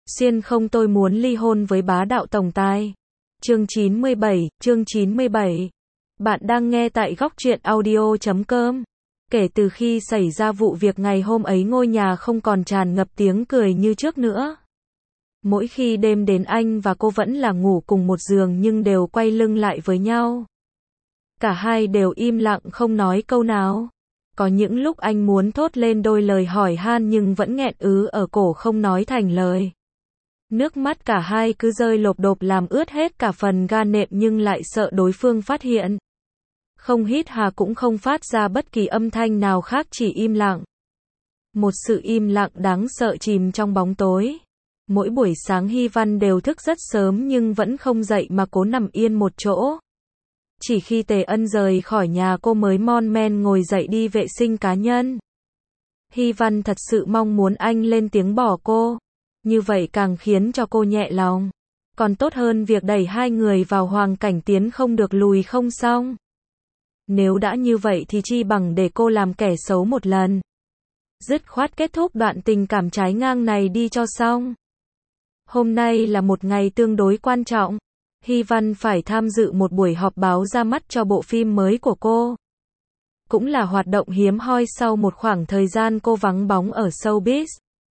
Xuyên không tôi muốn ly hôn với bá đạo tổng tài. Chương 97. Bạn đang nghe tại góc truyện audio.com. Kể từ khi xảy ra vụ việc ngày hôm ấy, ngôi nhà không còn tràn ngập tiếng cười như trước nữa. Mỗi khi đêm đến, anh và cô vẫn là ngủ cùng một giường nhưng đều quay lưng lại với nhau. Cả hai đều im lặng không nói câu nào. Có những lúc anh muốn thốt lên đôi lời hỏi han nhưng vẫn nghẹn ứ ở cổ không nói thành lời. Nước mắt cả hai cứ rơi lộp độp làm ướt hết cả phần ga nệm nhưng lại sợ đối phương phát hiện. Không hít hà cũng không phát ra bất kỳ âm thanh nào khác, chỉ im lặng. Một sự im lặng đáng sợ chìm trong bóng tối. Mỗi buổi sáng Hy Văn đều thức rất sớm nhưng vẫn không dậy mà cố nằm yên một chỗ. Chỉ khi Tề Ân rời khỏi nhà cô mới mon men ngồi dậy đi vệ sinh cá nhân. Hy Văn thật sự mong muốn anh lên tiếng bỏ cô. Như vậy càng khiến cho cô nhẹ lòng. Còn tốt hơn việc đẩy hai người vào hoàn cảnh tiến không được lùi không xong. Nếu đã như vậy thì chi bằng để cô làm kẻ xấu một lần. Dứt khoát kết thúc đoạn tình cảm trái ngang này đi cho xong. Hôm nay là một ngày tương đối quan trọng. Hy Văn phải tham dự một buổi họp báo ra mắt cho bộ phim mới của cô. Cũng là hoạt động hiếm hoi sau một khoảng thời gian cô vắng bóng ở showbiz.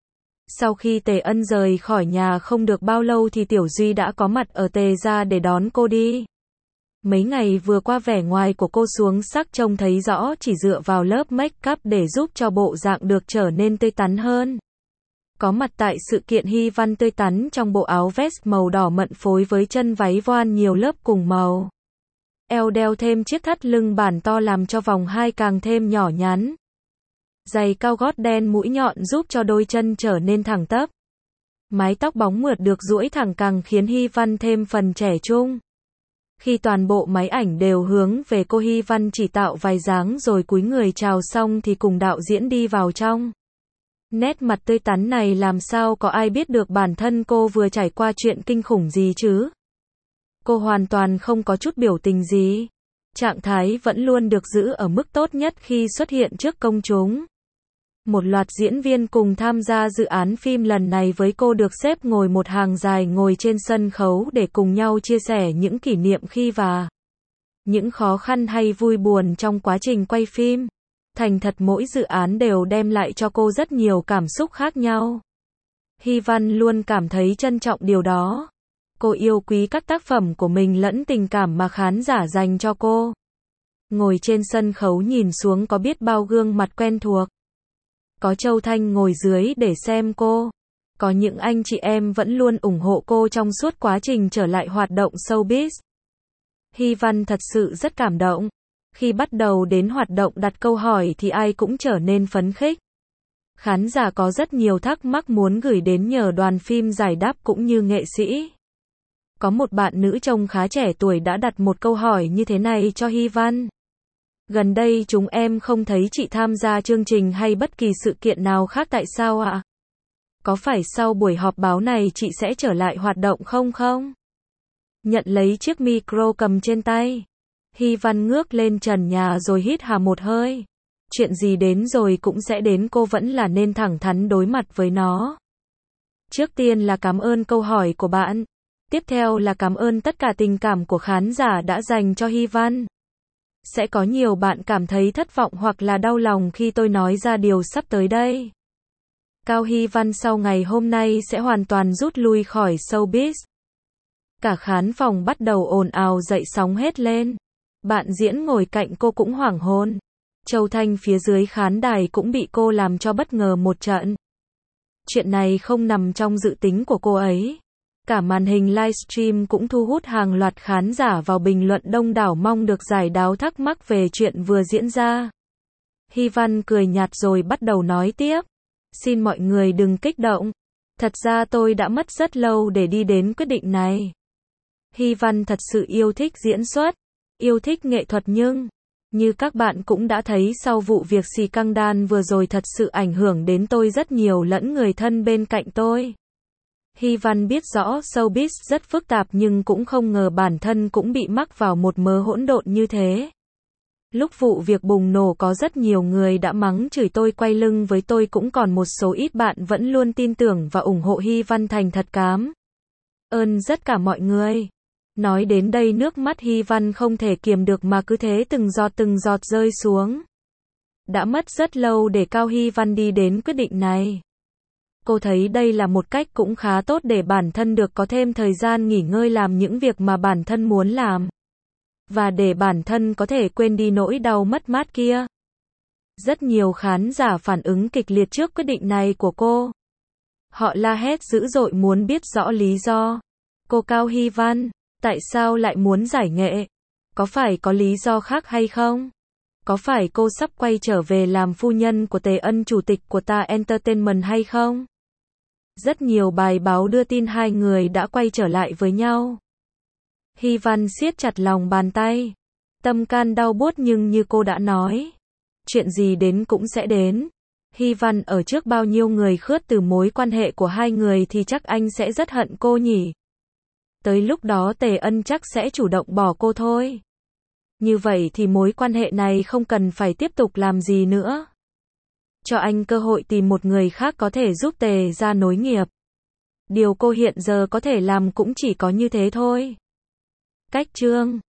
Sau khi Tề Ân rời khỏi nhà không được bao lâu thì Tiểu Duy đã có mặt ở Tề gia để đón cô đi. Mấy ngày vừa qua vẻ ngoài của cô xuống sắc trông thấy rõ, chỉ dựa vào lớp make up để giúp cho bộ dạng được trở nên tươi tắn hơn. Có mặt tại sự kiện, Hy Văn tươi tắn trong bộ áo vest màu đỏ mận phối với chân váy voan nhiều lớp cùng màu. Eo đeo thêm chiếc thắt lưng bản to làm cho vòng hai càng thêm nhỏ nhắn. Giày cao gót đen mũi nhọn giúp cho đôi chân trở nên thẳng tắp. Mái tóc bóng mượt được duỗi thẳng càng khiến Hy Văn thêm phần trẻ trung. Khi toàn bộ máy ảnh đều hướng về cô, Hy Văn chỉ tạo vài dáng rồi cúi người chào xong thì cùng đạo diễn đi vào trong. Nét mặt tươi tắn này làm sao có ai biết được bản thân cô vừa trải qua chuyện kinh khủng gì chứ? Cô hoàn toàn không có chút biểu tình gì. Trạng thái vẫn luôn được giữ ở mức tốt nhất khi xuất hiện trước công chúng. Một loạt diễn viên cùng tham gia dự án phim lần này với cô được xếp ngồi một hàng dài ngồi trên sân khấu để cùng nhau chia sẻ những kỷ niệm khi và những khó khăn hay vui buồn trong quá trình quay phim. Thành thật mỗi dự án đều đem lại cho cô rất nhiều cảm xúc khác nhau. Hy Văn luôn cảm thấy trân trọng điều đó. Cô yêu quý các tác phẩm của mình lẫn tình cảm mà khán giả dành cho cô. Ngồi trên sân khấu nhìn xuống có biết bao gương mặt quen thuộc. Có Châu Thanh ngồi dưới để xem cô. Có những anh chị em vẫn luôn ủng hộ cô trong suốt quá trình trở lại hoạt động showbiz. Hy Văn thật sự rất cảm động. Khi bắt đầu đến hoạt động đặt câu hỏi thì ai cũng trở nên phấn khích. Khán giả có rất nhiều thắc mắc muốn gửi đến nhờ đoàn phim giải đáp cũng như nghệ sĩ. Có một bạn nữ trông khá trẻ tuổi đã đặt một câu hỏi như thế này cho Hy Văn. Gần đây chúng em không thấy chị tham gia chương trình hay bất kỳ sự kiện nào khác, tại sao ạ? Có phải sau buổi họp báo này chị sẽ trở lại hoạt động không? Nhận lấy chiếc micro cầm trên tay, Hy Văn ngước lên trần nhà rồi hít hà một hơi. Chuyện gì đến rồi cũng sẽ đến, cô vẫn là nên thẳng thắn đối mặt với nó. Trước tiên là cảm ơn câu hỏi của bạn. Tiếp theo là cảm ơn tất cả tình cảm của khán giả đã dành cho Hy Văn. Sẽ có nhiều bạn cảm thấy thất vọng hoặc là đau lòng khi tôi nói ra điều sắp tới đây. Cao Hy Văn sau ngày hôm nay sẽ hoàn toàn rút lui khỏi showbiz. Cả khán phòng bắt đầu ồn ào dậy sóng hết lên. Bạn diễn ngồi cạnh cô cũng hoảng hồn. Châu Thanh phía dưới khán đài cũng bị cô làm cho bất ngờ một trận. Chuyện này không nằm trong dự tính của cô ấy. Cả màn hình livestream cũng thu hút hàng loạt khán giả vào bình luận đông đảo mong được giải đáp thắc mắc về chuyện vừa diễn ra. Hy Văn cười nhạt rồi bắt đầu nói tiếp. Xin mọi người đừng kích động. Thật ra tôi đã mất rất lâu để đi đến quyết định này. Hy Văn thật sự yêu thích diễn xuất, yêu thích nghệ thuật nhưng, như các bạn cũng đã thấy sau vụ việc scandal vừa rồi thật sự ảnh hưởng đến tôi rất nhiều lẫn người thân bên cạnh tôi. Hy Văn biết rõ showbiz rất phức tạp nhưng cũng không ngờ bản thân cũng bị mắc vào một mớ hỗn độn như thế. Lúc vụ việc bùng nổ có rất nhiều người đã mắng chửi tôi quay lưng với tôi, cũng còn một số ít bạn vẫn luôn tin tưởng và ủng hộ Hy Văn thành thật cảm ơn tất cả mọi người. Nói đến đây nước mắt Hy Văn không thể kiềm được mà cứ thế từng giọt rơi xuống. Đã mất rất lâu để Cao Hy Văn đi đến quyết định này. Cô thấy đây là một cách cũng khá tốt để bản thân được có thêm thời gian nghỉ ngơi làm những việc mà bản thân muốn làm. Và để bản thân có thể quên đi nỗi đau mất mát kia. Rất nhiều khán giả phản ứng kịch liệt trước quyết định này của cô. Họ la hét dữ dội muốn biết rõ lý do. Cô Cao Hy Văn, tại sao lại muốn giải nghệ? Có phải có lý do khác hay không? Có phải cô sắp quay trở về làm phu nhân của Tề Ân, chủ tịch của Ta Entertainment hay không? Rất nhiều bài báo đưa tin hai người đã quay trở lại với nhau. Hy Văn siết chặt lòng bàn tay. Tâm can đau buốt nhưng như cô đã nói, chuyện gì đến cũng sẽ đến. Hy Văn ở trước bao nhiêu người khước từ mối quan hệ của hai người thì chắc anh sẽ rất hận cô nhỉ. Tới lúc đó Tề Ân chắc sẽ chủ động bỏ cô thôi. Như vậy thì mối quan hệ này không cần phải tiếp tục làm gì nữa. Cho anh cơ hội tìm một người khác có thể giúp Tề ra nối nghiệp. Điều cô hiện giờ có thể làm cũng chỉ có như thế thôi. Cách chương